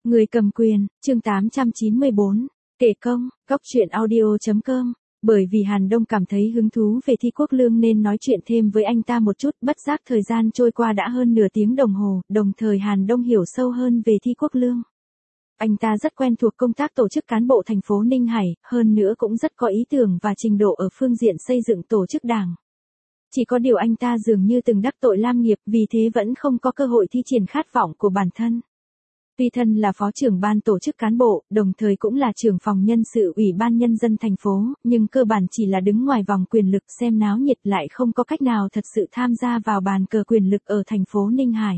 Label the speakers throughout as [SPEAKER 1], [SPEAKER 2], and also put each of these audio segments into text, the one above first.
[SPEAKER 1] Người cầm quyền, chương 894, kể công, góc truyện audio.com. Bởi vì Hàn Đông cảm thấy hứng thú về Thi Quốc Lương nên nói chuyện thêm với anh ta một chút, bất giác thời gian trôi qua đã hơn nửa tiếng đồng hồ, đồng thời Hàn Đông hiểu sâu hơn về Thi Quốc Lương. Anh ta rất quen thuộc công tác tổ chức cán bộ thành phố Ninh Hải, hơn nữa cũng rất có ý tưởng và trình độ ở phương diện xây dựng tổ chức đảng. Chỉ có điều anh ta dường như từng đắc tội Lam Nghiệp, vì thế vẫn không có cơ hội thi triển khát vọng của bản thân. Tuy thân là phó trưởng ban tổ chức cán bộ, đồng thời cũng là trưởng phòng nhân sự Ủy ban Nhân dân thành phố, nhưng cơ bản chỉ là đứng ngoài vòng quyền lực xem náo nhiệt, lại không có cách nào thật sự tham gia vào bàn cờ quyền lực ở thành phố Ninh Hải.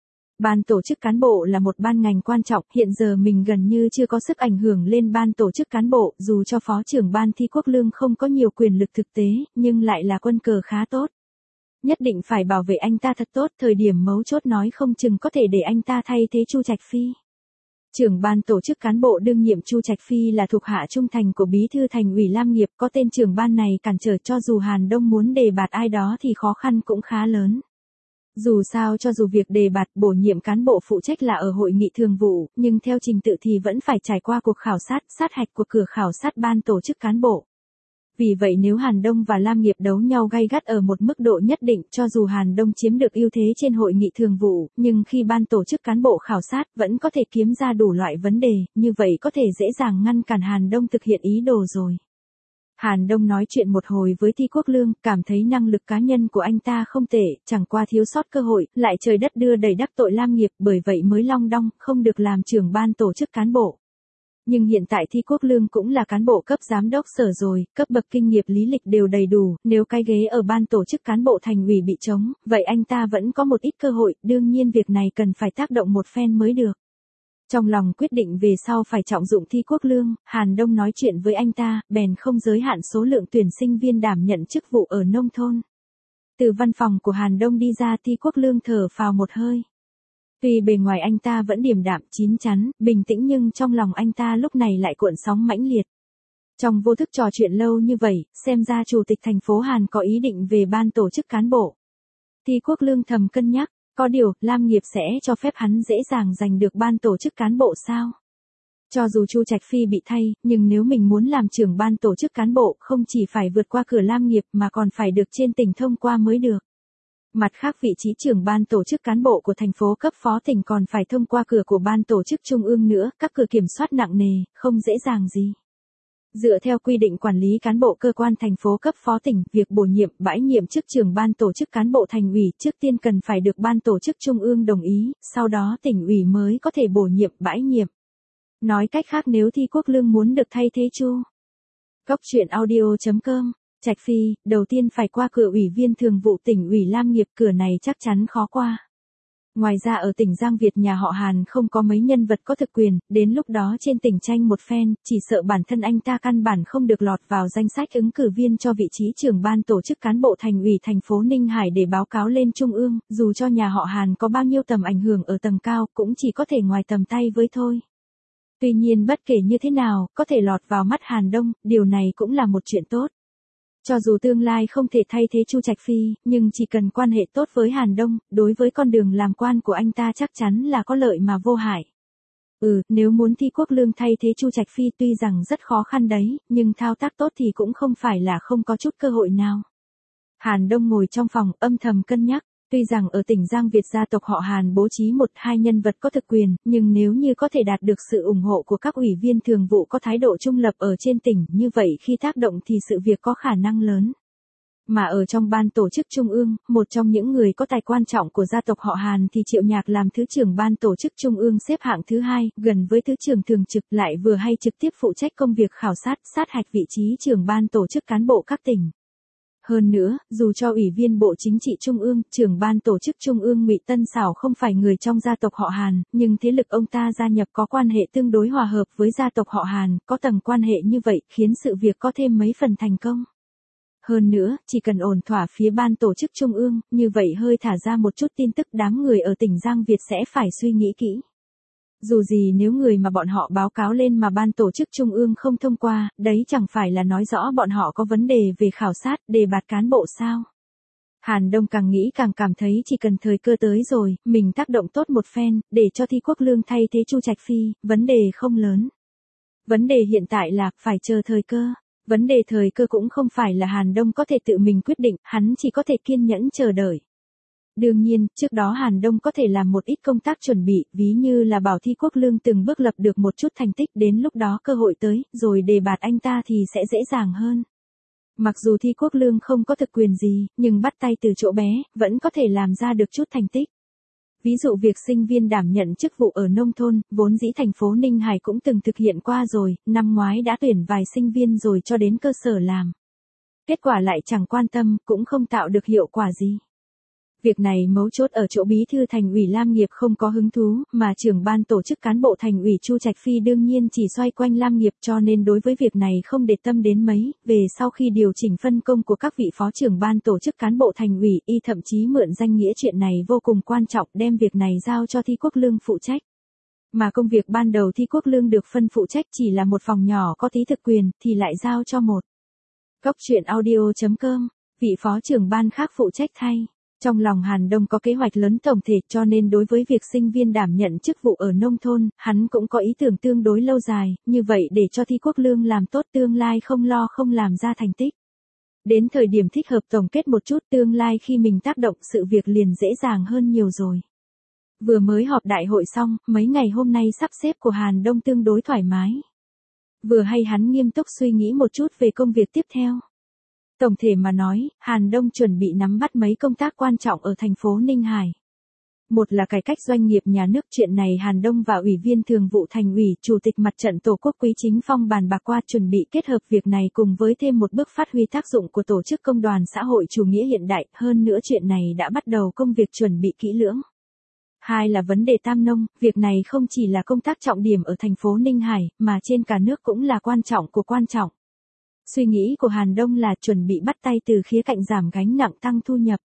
[SPEAKER 1] Ban tổ chức cán bộ là một ban ngành quan trọng, hiện giờ mình gần như chưa có sức ảnh hưởng lên ban tổ chức cán bộ, dù cho phó trưởng ban Thi Quốc Lương không có nhiều quyền lực thực tế, nhưng lại là quân cờ khá tốt. Nhất định phải bảo vệ anh ta thật tốt, thời điểm mấu chốt nói không chừng có thể để anh ta thay thế Chu Trạch Phi. Trưởng ban tổ chức cán bộ đương nhiệm Chu Trạch Phi là thuộc hạ trung thành của bí thư thành ủy Lam Nghiệp, có tên trưởng ban này cản trở cho dù Hàn Đông muốn đề bạt ai đó thì khó khăn cũng khá lớn. Dù sao cho dù việc đề bạt bổ nhiệm cán bộ phụ trách là ở hội nghị thường vụ, nhưng theo trình tự thì vẫn phải trải qua cuộc khảo sát, sát hạch của cửa khảo sát ban tổ chức cán bộ. Vì vậy nếu Hàn Đông và Lam Nghiệp đấu nhau gay gắt ở một mức độ nhất định, cho dù Hàn Đông chiếm được ưu thế trên hội nghị thường vụ, nhưng khi ban tổ chức cán bộ khảo sát vẫn có thể kiếm ra đủ loại vấn đề, như vậy có thể dễ dàng ngăn cản Hàn Đông thực hiện ý đồ rồi. Hàn Đông nói chuyện một hồi với Thi Quốc Lương, cảm thấy năng lực cá nhân của anh ta không tệ, chẳng qua thiếu sót cơ hội, lại trời đất đưa đẩy đắc tội Lam Nghiệp, bởi vậy mới long đong, không được làm trưởng ban tổ chức cán bộ. Nhưng hiện tại Thi Quốc Lương cũng là cán bộ cấp giám đốc sở rồi, cấp bậc kinh nghiệm lý lịch đều đầy đủ, nếu cái ghế ở ban tổ chức cán bộ thành ủy bị trống, vậy anh ta vẫn có một ít cơ hội, đương nhiên việc này cần phải tác động một phen mới được. Trong lòng quyết định về sau phải trọng dụng Thi Quốc Lương, Hàn Đông nói chuyện với anh ta, bèn không giới hạn số lượng tuyển sinh viên đảm nhận chức vụ ở nông thôn. Từ văn phòng của Hàn Đông đi ra, Thi Quốc Lương thở phào một hơi. Tuy bề ngoài anh ta vẫn điềm đạm, chín chắn, bình tĩnh nhưng trong lòng anh ta lúc này lại cuộn sóng mãnh liệt. Trong vô thức trò chuyện lâu như vậy, xem ra chủ tịch thành phố Hàn có ý định về ban tổ chức cán bộ. Thi Quốc Lương thầm cân nhắc, có điều, Lam Nghiệp sẽ cho phép hắn dễ dàng giành được ban tổ chức cán bộ sao? Cho dù Chu Trạch Phi bị thay, nhưng nếu mình muốn làm trưởng ban tổ chức cán bộ, không chỉ phải vượt qua cửa Lam Nghiệp mà còn phải được trên tỉnh thông qua mới được. Mặt khác vị trí trưởng ban tổ chức cán bộ của thành phố cấp phó tỉnh còn phải thông qua cửa của ban tổ chức trung ương nữa, các cửa kiểm soát nặng nề, không dễ dàng gì. Dựa theo quy định quản lý cán bộ cơ quan thành phố cấp phó tỉnh, việc bổ nhiệm, bãi nhiệm chức trưởng ban tổ chức cán bộ thành ủy trước tiên cần phải được ban tổ chức trung ương đồng ý, sau đó tỉnh ủy mới có thể bổ nhiệm, bãi nhiệm. Nói cách khác nếu Thi Quốc Lương muốn được thay thế Chu Góc truyện audio.com, Trạch Phi, đầu tiên phải qua cửa ủy viên thường vụ tỉnh ủy Lam Nghiệp, cửa này chắc chắn khó qua. Ngoài ra ở tỉnh Giang Việt nhà họ Hàn không có mấy nhân vật có thực quyền, đến lúc đó trên tỉnh tranh một phen, chỉ sợ bản thân anh ta căn bản không được lọt vào danh sách ứng cử viên cho vị trí trưởng ban tổ chức cán bộ thành ủy thành phố Ninh Hải để báo cáo lên trung ương, dù cho nhà họ Hàn có bao nhiêu tầm ảnh hưởng ở tầng cao cũng chỉ có thể ngoài tầm tay với thôi. Tuy nhiên bất kể như thế nào, có thể lọt vào mắt Hàn Đông, điều này cũng là một chuyện tốt. Cho dù tương lai không thể thay thế Chu Trạch Phi, nhưng chỉ cần quan hệ tốt với Hàn Đông, đối với con đường làm quan của anh ta chắc chắn là có lợi mà vô hại. Nếu muốn Thi Quốc Lương thay thế Chu Trạch Phi tuy rằng rất khó khăn đấy, nhưng thao tác tốt thì cũng không phải là không có chút cơ hội nào. Hàn Đông ngồi trong phòng âm thầm cân nhắc. Tuy rằng ở tỉnh Giang Việt gia tộc họ Hàn bố trí một hai nhân vật có thực quyền, nhưng nếu như có thể đạt được sự ủng hộ của các ủy viên thường vụ có thái độ trung lập ở trên tỉnh, như vậy khi tác động thì sự việc có khả năng lớn. Mà ở trong ban tổ chức trung ương, một trong những người có tài quan trọng của gia tộc họ Hàn thì Triệu Nhạc làm thứ trưởng ban tổ chức trung ương xếp hạng thứ 2, gần với thứ trưởng thường trực, lại vừa hay trực tiếp phụ trách công việc khảo sát, sát hạch vị trí trưởng ban tổ chức cán bộ các tỉnh. Hơn nữa, dù cho Ủy viên Bộ Chính trị Trung ương, trưởng ban tổ chức Trung ương Ngụy Tân Sảo không phải người trong gia tộc họ Hàn, nhưng thế lực ông ta gia nhập có quan hệ tương đối hòa hợp với gia tộc họ Hàn, có tầng quan hệ như vậy khiến sự việc có thêm mấy phần thành công. Hơn nữa, chỉ cần ổn thỏa phía ban tổ chức Trung ương, như vậy hơi thả ra một chút tin tức đám người ở tỉnh Giang Việt sẽ phải suy nghĩ kỹ. Dù gì nếu người mà bọn họ báo cáo lên mà ban tổ chức trung ương không thông qua, đấy chẳng phải là nói rõ bọn họ có vấn đề về khảo sát, đề bạt cán bộ sao? Hàn Đông càng nghĩ càng cảm thấy chỉ cần thời cơ tới rồi, mình tác động tốt một phen, để cho Thi Quốc Lương thay thế Chu Trạch Phi, vấn đề không lớn. Vấn đề hiện tại là, phải chờ thời cơ. Vấn đề thời cơ cũng không phải là Hàn Đông có thể tự mình quyết định, hắn chỉ có thể kiên nhẫn chờ đợi. Đương nhiên, trước đó Hàn Đông có thể làm một ít công tác chuẩn bị, ví như là bảo Thi Quốc Lương từng bước lập được một chút thành tích, đến lúc đó cơ hội tới, rồi đề bạt anh ta thì sẽ dễ dàng hơn. Mặc dù Thi Quốc Lương không có thực quyền gì, nhưng bắt tay từ chỗ bé, vẫn có thể làm ra được chút thành tích. Ví dụ việc sinh viên đảm nhận chức vụ ở nông thôn, vốn dĩ thành phố Ninh Hải cũng từng thực hiện qua rồi, năm ngoái đã tuyển vài sinh viên rồi cho đến cơ sở làm. Kết quả lại chẳng quan tâm, cũng không tạo được hiệu quả gì. Việc này mấu chốt ở chỗ bí thư thành ủy Lam Nghiệp không có hứng thú, mà trưởng ban tổ chức cán bộ thành ủy Chu Trạch Phi đương nhiên chỉ xoay quanh Lam Nghiệp, cho nên đối với việc này không để tâm đến mấy. Về sau khi điều chỉnh phân công của các vị phó trưởng ban tổ chức cán bộ thành ủy, y thậm chí mượn danh nghĩa chuyện này vô cùng quan trọng, đem việc này giao cho Thi Quốc Lương phụ trách. Mà công việc ban đầu Thi Quốc Lương được phân phụ trách chỉ là một phòng nhỏ có tí thực quyền, thì lại giao cho một Góc truyện audio.com, vị phó trưởng ban khác phụ trách thay. Trong lòng Hàn Đông có kế hoạch lớn tổng thể, cho nên đối với việc sinh viên đảm nhận chức vụ ở nông thôn, hắn cũng có ý tưởng tương đối lâu dài, như vậy để cho Thi Quốc Lương làm tốt tương lai không lo không làm ra thành tích. Đến thời điểm thích hợp tổng kết một chút, tương lai khi mình tác động sự việc liền dễ dàng hơn nhiều rồi. Vừa mới họp đại hội xong, mấy ngày hôm nay sắp xếp của Hàn Đông tương đối thoải mái. Vừa hay hắn nghiêm túc suy nghĩ một chút về công việc tiếp theo. Tổng thể mà nói, Hàn Đông chuẩn bị nắm bắt mấy công tác quan trọng ở thành phố Ninh Hải. Một là cải cách doanh nghiệp nhà nước, chuyện này Hàn Đông và Ủy viên Thường vụ Thành ủy, Chủ tịch Mặt trận Tổ quốc Quý Chính Phong bàn bạc qua, chuẩn bị kết hợp việc này cùng với thêm một bước phát huy tác dụng của tổ chức công đoàn xã hội chủ nghĩa hiện đại, hơn nữa chuyện này đã bắt đầu công việc chuẩn bị kỹ lưỡng. Hai là vấn đề tam nông, việc này không chỉ là công tác trọng điểm ở thành phố Ninh Hải, mà trên cả nước cũng là quan trọng của quan trọng. Suy nghĩ của Hàn Đông là chuẩn bị bắt tay từ khía cạnh giảm gánh nặng tăng thu nhập.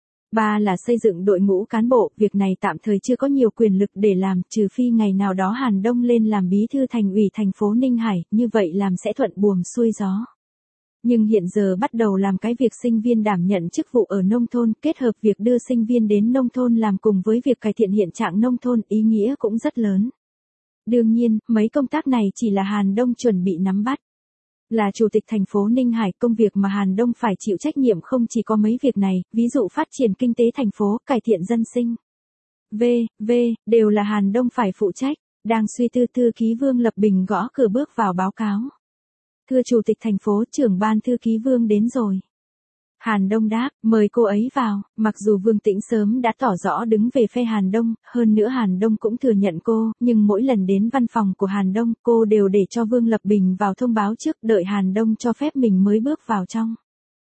[SPEAKER 1] Ba là xây dựng đội ngũ cán bộ, việc này tạm thời chưa có nhiều quyền lực để làm, trừ phi ngày nào đó Hàn Đông lên làm bí thư thành ủy thành phố Ninh Hải, như vậy làm sẽ thuận buồm xuôi gió. Nhưng hiện giờ bắt đầu làm cái việc sinh viên đảm nhận chức vụ ở nông thôn, kết hợp việc đưa sinh viên đến nông thôn làm cùng với việc cải thiện hiện trạng nông thôn, ý nghĩa cũng rất lớn. Đương nhiên, mấy công tác này chỉ là Hàn Đông chuẩn bị nắm bắt. Là chủ tịch thành phố Ninh Hải, công việc mà Hàn Đông phải chịu trách nhiệm không chỉ có mấy việc này, ví dụ phát triển kinh tế thành phố, cải thiện dân sinh. Đều là Hàn Đông phải phụ trách. Đang suy tư, thư ký Vương Lập Bình gõ cửa bước vào báo cáo. Thưa chủ tịch thành phố, trưởng ban thư ký Vương đến rồi. Hàn Đông đáp, mời cô ấy vào. Mặc dù Vương Tĩnh sớm đã tỏ rõ đứng về phe Hàn Đông, hơn nữa Hàn Đông cũng thừa nhận cô, nhưng mỗi lần đến văn phòng của Hàn Đông, cô đều để cho Vương Lập Bình vào thông báo trước, đợi Hàn Đông cho phép mình mới bước vào trong.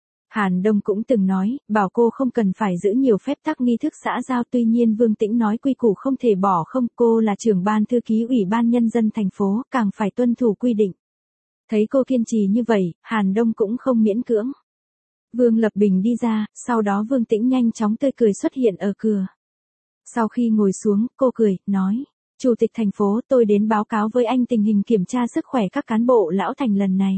[SPEAKER 1] Hàn Đông cũng từng nói, bảo cô không cần phải giữ nhiều phép tắc nghi thức xã giao, tuy nhiên Vương Tĩnh nói quy củ không thể bỏ không, cô là trưởng ban thư ký Ủy ban Nhân dân thành phố, càng phải tuân thủ quy định. Thấy cô kiên trì như vậy, Hàn Đông cũng không miễn cưỡng. Vương Lập Bình đi ra, sau đó Vương Tĩnh nhanh chóng tươi cười xuất hiện ở cửa. Sau khi ngồi xuống, cô cười, nói, Chủ tịch thành phố, tôi đến báo cáo với anh tình hình kiểm tra sức khỏe các cán bộ lão thành lần này.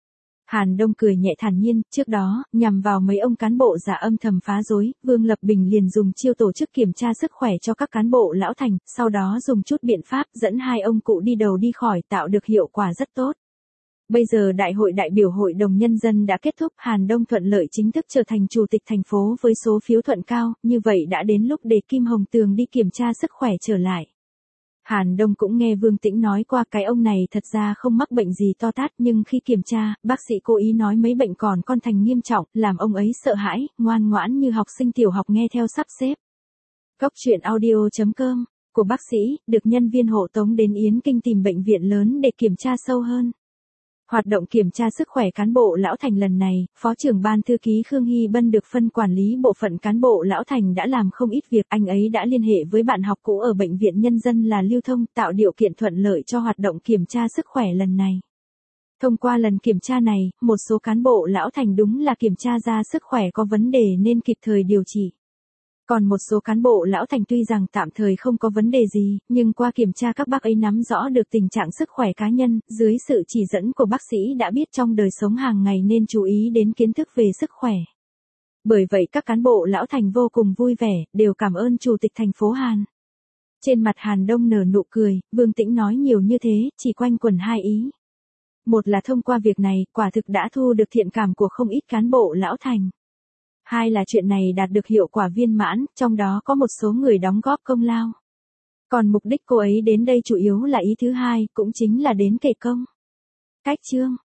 [SPEAKER 1] Hàn Đông cười nhẹ thản nhiên, trước đó, nhằm vào mấy ông cán bộ giả âm thầm phá rối, Vương Lập Bình liền dùng chiêu tổ chức kiểm tra sức khỏe cho các cán bộ lão thành, sau đó dùng chút biện pháp dẫn hai ông cụ đi đầu đi khỏi, tạo được hiệu quả rất tốt. Bây giờ đại hội đại biểu Hội đồng Nhân dân đã kết thúc, Hàn Đông thuận lợi chính thức trở thành chủ tịch thành phố với số phiếu thuận cao, như vậy đã đến lúc để Kim Hồng Tường đi kiểm tra sức khỏe trở lại. Hàn Đông cũng nghe Vương Tĩnh nói qua, cái ông này thật ra không mắc bệnh gì to tát, nhưng khi kiểm tra, bác sĩ cố ý nói mấy bệnh còn con thành nghiêm trọng, làm ông ấy sợ hãi, ngoan ngoãn như học sinh tiểu học nghe theo sắp xếp. Góc truyện audio.com của bác sĩ, được nhân viên hộ tống đến Yến Kinh tìm bệnh viện lớn để kiểm tra sâu hơn. Hoạt động kiểm tra sức khỏe cán bộ lão thành lần này, Phó trưởng ban thư ký Khương Hy Bân được phân quản lý bộ phận cán bộ lão thành đã làm không ít việc, anh ấy đã liên hệ với bạn học cũ ở bệnh viện Nhân dân là Lưu Thông, tạo điều kiện thuận lợi cho hoạt động kiểm tra sức khỏe lần này. Thông qua lần kiểm tra này, một số cán bộ lão thành đúng là kiểm tra ra sức khỏe có vấn đề nên kịp thời điều trị. Còn một số cán bộ lão thành tuy rằng tạm thời không có vấn đề gì, nhưng qua kiểm tra các bác ấy nắm rõ được tình trạng sức khỏe cá nhân, dưới sự chỉ dẫn của bác sĩ đã biết trong đời sống hàng ngày nên chú ý đến kiến thức về sức khỏe. Bởi vậy các cán bộ lão thành vô cùng vui vẻ, đều cảm ơn chủ tịch thành phố Hàn. Trên mặt Hàn Đông nở nụ cười, Vương Tĩnh nói nhiều như thế, chỉ quanh quẩn hai ý. Một là thông qua việc này, quả thực đã thu được thiện cảm của không ít cán bộ lão thành. Hai là chuyện này đạt được hiệu quả viên mãn, trong đó có một số người đóng góp công lao. Còn mục đích cô ấy đến đây chủ yếu là ý thứ hai, cũng chính là đến kể công. Cách chương